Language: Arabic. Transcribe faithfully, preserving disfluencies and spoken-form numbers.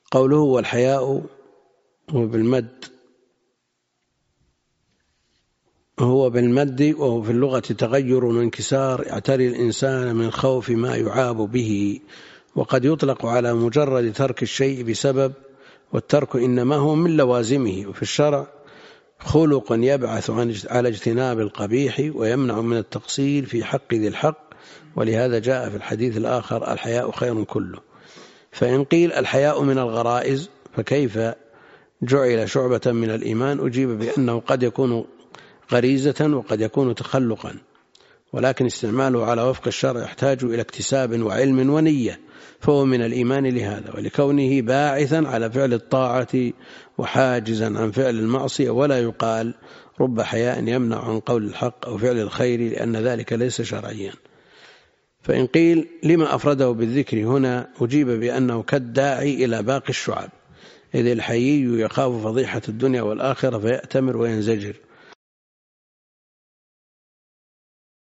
قوله والحياء وبالمد هو بالمد، وهو في اللغة تغير وانكسار يعتري الإنسان من خوف ما يعاب به، وقد يطلق على مجرد ترك الشيء بسبب، والترك إنما هو من لوازمه، وفي الشرع خلق يبعث على اجتناب القبيح ويمنع من التقصير في حق ذي الحق، ولهذا جاء في الحديث الآخر الحياء خير كله. فإن قيل الحياء من الغرائز فكيف جعل شعبة من الإيمان؟ أجيب بأنه قد يكون غريزة وقد يكون تخلقا، ولكن استعماله على وفق الشرع يحتاج إلى اكتساب وعلم ونية، فهو من الإيمان لهذا، ولكونه باعثا على فعل الطاعة وحاجزا عن فعل المعصية، ولا يقال رب حياء يمنع عن قول الحق أو فعل الخير، لأن ذلك ليس شرعيا. فإن قيل لما أفرده بالذكر هنا؟ أجيب بأنه كالداعي إلى باقي الشعب، إذ الحيي يخاف فضيحة الدنيا والآخرة فيأتمر وينزجر،